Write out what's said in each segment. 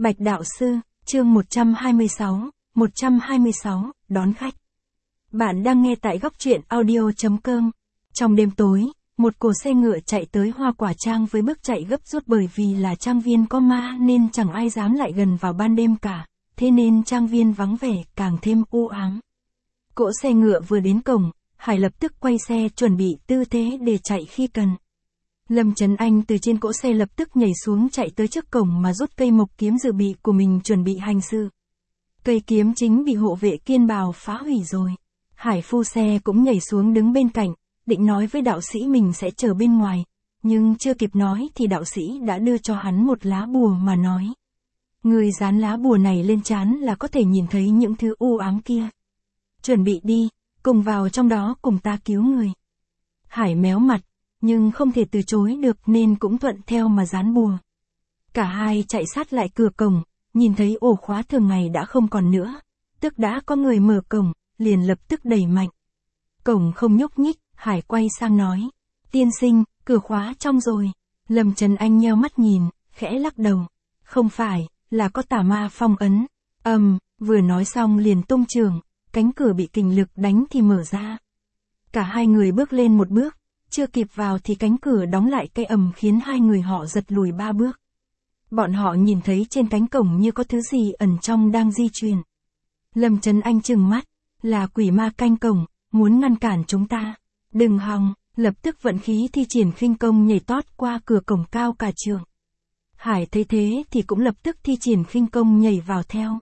Bạch Đạo Sư, chương 126, đón khách. Bạn đang nghe tại góc truyện audio.com. Trong đêm tối, một cỗ xe ngựa chạy tới Hoa Quả Trang với bước chạy gấp rút bởi vì là trang viên có ma nên chẳng ai dám lại gần vào ban đêm cả, thế nên trang viên vắng vẻ càng thêm u ám. Cỗ xe ngựa vừa đến cổng, Hải lập tức quay xe chuẩn bị tư thế để chạy khi cần. Lâm Trấn Anh từ trên cỗ xe lập tức nhảy xuống chạy tới trước cổng mà rút cây mộc kiếm dự bị của mình chuẩn bị hành sự. Cây kiếm chính bị hộ vệ Kiên Bào phá hủy rồi. Hải phu xe cũng nhảy xuống đứng bên cạnh, định nói với đạo sĩ mình sẽ chờ bên ngoài, nhưng chưa kịp nói thì đạo sĩ đã đưa cho hắn một lá bùa mà nói. Người dán lá bùa này lên trán là có thể nhìn thấy những thứ u ám kia. Chuẩn bị đi, cùng vào trong đó cùng ta cứu người. Hải méo mặt, nhưng không thể từ chối được nên cũng thuận theo mà dán bùa. Cả hai chạy sát lại cửa cổng, nhìn thấy ổ khóa thường ngày đã không còn nữa, tức đã có người mở cổng, liền lập tức đẩy mạnh. Cổng không nhúc nhích, Hải quay sang nói, tiên sinh, cửa khóa trong rồi. Lâm Trấn Anh nheo mắt nhìn, khẽ lắc đầu, không phải, là có tà ma phong ấn. Vừa nói xong liền tung trường, cánh cửa bị kình lực đánh thì mở ra. Cả hai người bước lên một bước, chưa kịp vào thì cánh cửa đóng lại cái ầm khiến hai người họ giật lùi 3 bước. Bọn họ nhìn thấy trên cánh cổng như có thứ gì ẩn trong đang di chuyển. Lâm Trấn Anh trừng mắt, là quỷ ma canh cổng, muốn ngăn cản chúng ta. Đừng hòng, lập tức vận khí thi triển khinh công nhảy tót qua cửa cổng cao cả trượng. Hải thấy thế thì cũng lập tức thi triển khinh công nhảy vào theo.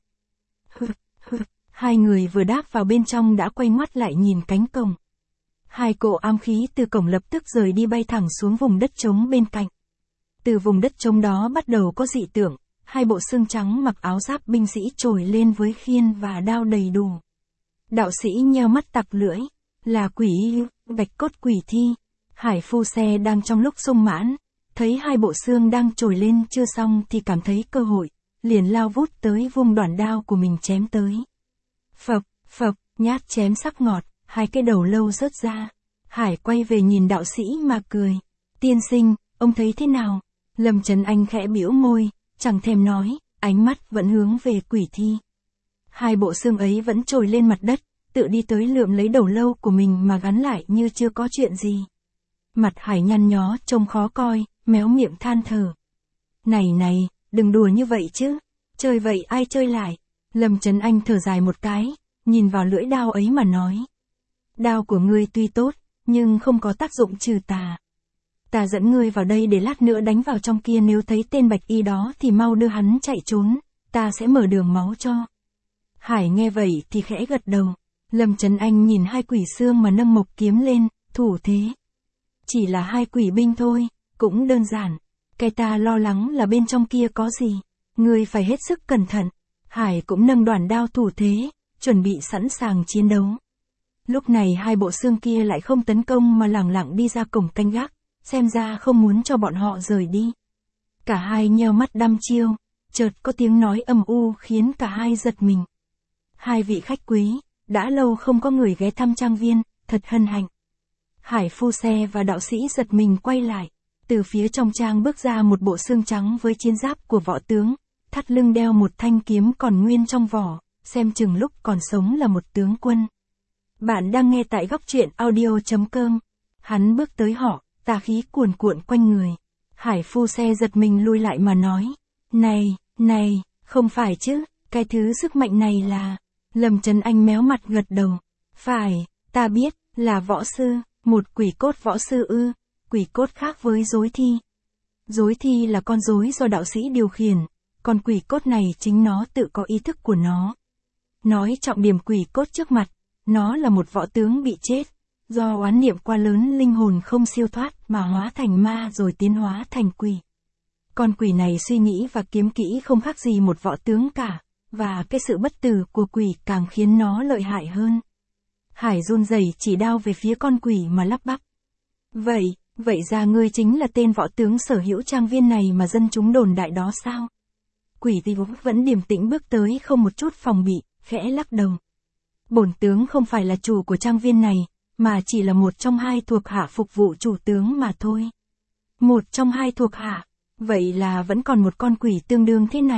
Hai người vừa đáp vào bên trong đã quay ngoắt lại nhìn cánh cổng. Hai cỗ ám khí từ cổng lập tức rời đi bay thẳng xuống vùng đất trống bên cạnh. Từ vùng đất trống đó bắt đầu có dị tượng, hai bộ xương trắng mặc áo giáp binh sĩ trồi lên với khiên và đao đầy đủ. Đạo sĩ nheo mắt tặc lưỡi, là quỷ Bạch Cốt Quỷ Thi. Hải phu xe đang trong lúc sung mãn, thấy hai bộ xương đang trồi lên chưa xong thì cảm thấy cơ hội, liền lao vút tới vung đoạn đao của mình chém tới. Phập, nhát chém sắc ngọt, hai cái đầu lâu rớt ra. Hải quay về nhìn đạo sĩ mà cười. Tiên sinh, ông thấy thế nào? Lâm Trấn Anh khẽ bĩu môi, chẳng thèm nói, ánh mắt vẫn hướng về quỷ thi. Hai bộ xương ấy vẫn trồi lên mặt đất, tự đi tới lượm lấy đầu lâu của mình mà gắn lại như chưa có chuyện gì. Mặt Hải nhăn nhó trông khó coi, méo miệng than thở. Này, đừng đùa như vậy chứ, chơi vậy ai chơi lại? Lâm Trấn Anh thở dài một cái, nhìn vào lưỡi đao ấy mà nói. Đao của ngươi tuy tốt, nhưng không có tác dụng trừ tà. Ta dẫn ngươi vào đây để lát nữa đánh vào trong kia, nếu thấy tên bạch y đó thì mau đưa hắn chạy trốn, ta sẽ mở đường máu cho. Hải nghe vậy thì khẽ gật đầu. Lâm Trấn Anh nhìn hai quỷ xương mà nâng mộc kiếm lên, thủ thế. Chỉ là hai quỷ binh thôi, cũng đơn giản. Cái ta lo lắng là bên trong kia có gì, ngươi phải hết sức cẩn thận. Hải cũng nâng đoạn đao thủ thế, chuẩn bị sẵn sàng chiến đấu. Lúc này hai bộ xương kia lại không tấn công mà lẳng lặng đi ra cổng canh gác, xem ra không muốn cho bọn họ rời đi. Cả hai nheo mắt đăm chiêu, chợt có tiếng nói âm u khiến cả hai giật mình. Hai vị khách quý, đã lâu không có người ghé thăm trang viên, thật hân hạnh. Hải phu xe và đạo sĩ giật mình quay lại, từ phía trong trang bước ra một bộ xương trắng với chiến giáp của võ tướng, thắt lưng đeo một thanh kiếm còn nguyên trong vỏ, xem chừng lúc còn sống là một tướng quân. Bạn đang nghe tại góc truyện audio.com. Hắn bước tới họ, tà khí cuồn cuộn quanh người. Hải phu xe giật mình lui lại mà nói. Này, không phải chứ, cái thứ sức mạnh này là... Lâm Trấn Anh méo mặt gật đầu. Phải, ta biết, là võ sư, một quỷ cốt võ sư ư, quỷ cốt khác với rối thi. Rối thi là con rối do đạo sĩ điều khiển, còn quỷ cốt này chính nó tự có ý thức của nó. Nói trọng điểm quỷ cốt trước mặt, nó là một võ tướng bị chết, do oán niệm quá lớn linh hồn không siêu thoát mà hóa thành ma rồi tiến hóa thành quỷ. Con quỷ này suy nghĩ và kiếm kỹ không khác gì một võ tướng cả, và cái sự bất tử của quỷ càng khiến nó lợi hại hơn. Hải run rẩy chỉ đao về phía con quỷ mà lắp bắp. Vậy ra ngươi chính là tên võ tướng sở hữu trang viên này mà dân chúng đồn đại đó sao? Quỷ thì vẫn điềm tĩnh bước tới không một chút phòng bị, khẽ lắc đầu. Bổn tướng không phải là chủ của trang viên này, mà chỉ là một trong hai thuộc hạ phục vụ chủ tướng mà thôi. Một trong hai thuộc hạ, vậy là vẫn còn một con quỷ tương đương thế này.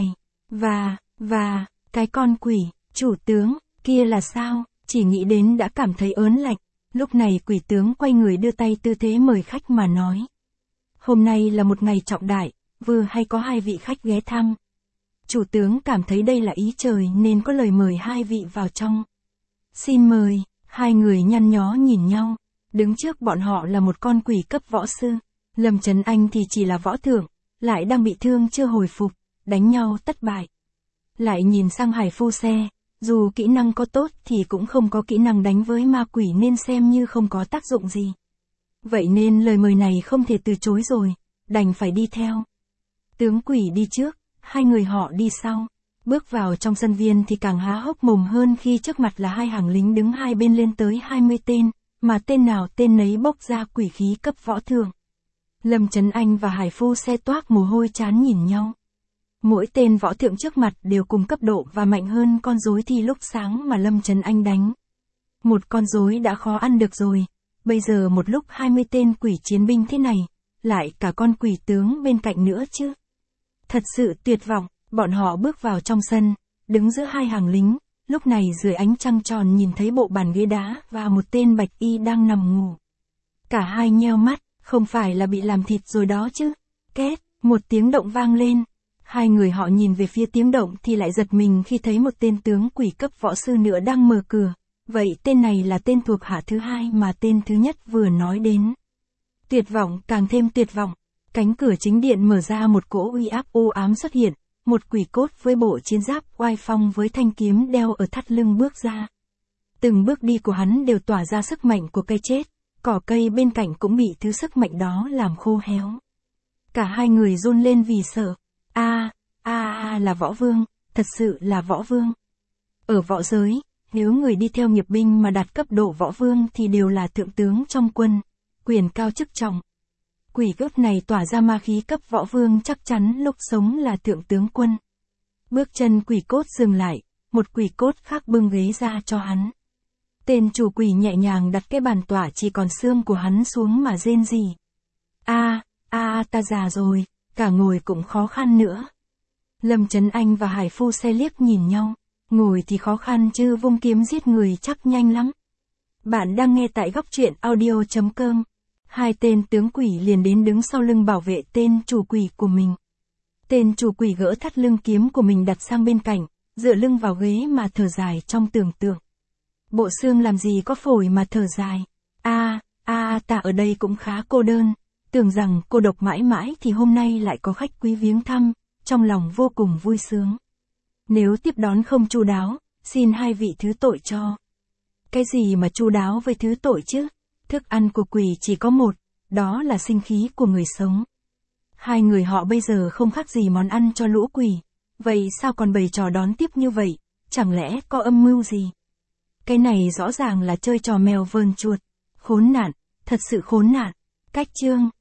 Và, cái con quỷ, chủ tướng, kia là sao, chỉ nghĩ đến đã cảm thấy ớn lạnh. Lúc này quỷ tướng quay người đưa tay tư thế mời khách mà nói. Hôm nay là một ngày trọng đại, vừa hay có 2 vị khách ghé thăm. Chủ tướng cảm thấy đây là ý trời nên có lời mời 2 vị vào trong. Xin mời, 2 người nhăn nhó nhìn nhau. Đứng trước bọn họ là một con quỷ cấp võ sư. Lâm Trấn Anh thì chỉ là võ thượng, lại đang bị thương chưa hồi phục, đánh nhau thất bại. Lại nhìn sang Hải Phu Xe, dù kỹ năng có tốt thì cũng không có kỹ năng đánh với ma quỷ nên xem như không có tác dụng gì. Vậy nên lời mời này không thể từ chối rồi, đành phải đi theo. Tướng quỷ đi trước, 2 người họ đi sau. Bước vào trong sân viên thì càng há hốc mồm hơn khi trước mặt là 2 hàng lính đứng hai bên lên tới 20 tên, mà tên nào tên nấy bốc ra quỷ khí cấp võ thượng. Lâm Trấn Anh và Hải Phu Xe toát mồ hôi trán nhìn nhau. Mỗi tên võ thượng trước mặt đều cùng cấp độ và mạnh hơn con rối thì lúc sáng mà Lâm Trấn Anh đánh. Một con rối đã khó ăn được rồi, bây giờ một lúc 20 tên quỷ chiến binh thế này, lại cả con quỷ tướng bên cạnh nữa chứ. Thật sự tuyệt vọng, bọn họ bước vào trong sân, đứng giữa 2 hàng lính, lúc này dưới ánh trăng tròn nhìn thấy bộ bàn ghế đá và một tên bạch y đang nằm ngủ. Cả hai nheo mắt, không phải là bị làm thịt rồi đó chứ. Két, một tiếng động vang lên. 2 người họ nhìn về phía tiếng động thì lại giật mình khi thấy một tên tướng quỷ cấp võ sư nữa đang mở cửa. Vậy tên này là tên thuộc hạ thứ 2 mà tên thứ nhất vừa nói đến. Tuyệt vọng càng thêm tuyệt vọng. Cánh cửa chính điện mở ra, một cỗ uy áp u ám xuất hiện. Một quỷ cốt với bộ chiến giáp oai phong với thanh kiếm đeo ở thắt lưng bước ra. Từng bước đi của hắn đều tỏa ra sức mạnh của cây chết. Cỏ cây bên cạnh cũng bị thứ sức mạnh đó làm khô héo. Cả 2 người run lên vì sợ. Là võ vương, thật sự là võ vương. Ở võ giới, nếu người đi theo nghiệp binh mà đạt cấp độ võ vương thì đều là thượng tướng trong quân, quyền cao chức trọng. Quỷ cốt này tỏa ra ma khí cấp võ vương, chắc chắn lúc sống là thượng tướng quân. Bước chân quỷ cốt dừng lại, một quỷ cốt khác bưng ghế ra cho hắn. Tên chủ quỷ nhẹ nhàng đặt cái bàn tỏa chỉ còn xương của hắn xuống mà rên rỉ. Ta già rồi, cả ngồi cũng khó khăn nữa. Lâm Trấn Anh và Hải Phu Xe liếc nhìn nhau, ngồi thì khó khăn chứ vung kiếm giết người chắc nhanh lắm. Bạn đang nghe tại góc truyện audio.com. 2 tên tướng quỷ liền đến đứng sau lưng bảo vệ tên chủ quỷ của mình. Tên chủ quỷ gỡ thắt lưng kiếm của mình đặt sang bên cạnh, dựa lưng vào ghế mà thở dài trong tưởng tượng. Bộ xương làm gì có phổi mà thở dài. Ta ở đây cũng khá cô đơn, tưởng rằng cô độc mãi mãi thì hôm nay lại có khách quý viếng thăm, trong lòng vô cùng vui sướng. Nếu tiếp đón không chu đáo, xin 2 vị thứ tội cho. Cái gì mà chu đáo với thứ tội chứ? Thức ăn của quỷ chỉ có một, đó là sinh khí của người sống. 2 người họ bây giờ không khác gì món ăn cho lũ quỷ, vậy sao còn bày trò đón tiếp như vậy, chẳng lẽ có âm mưu gì? Cái này rõ ràng là chơi trò mèo vờn chuột. Khốn nạn, thật sự khốn nạn. Cách chương.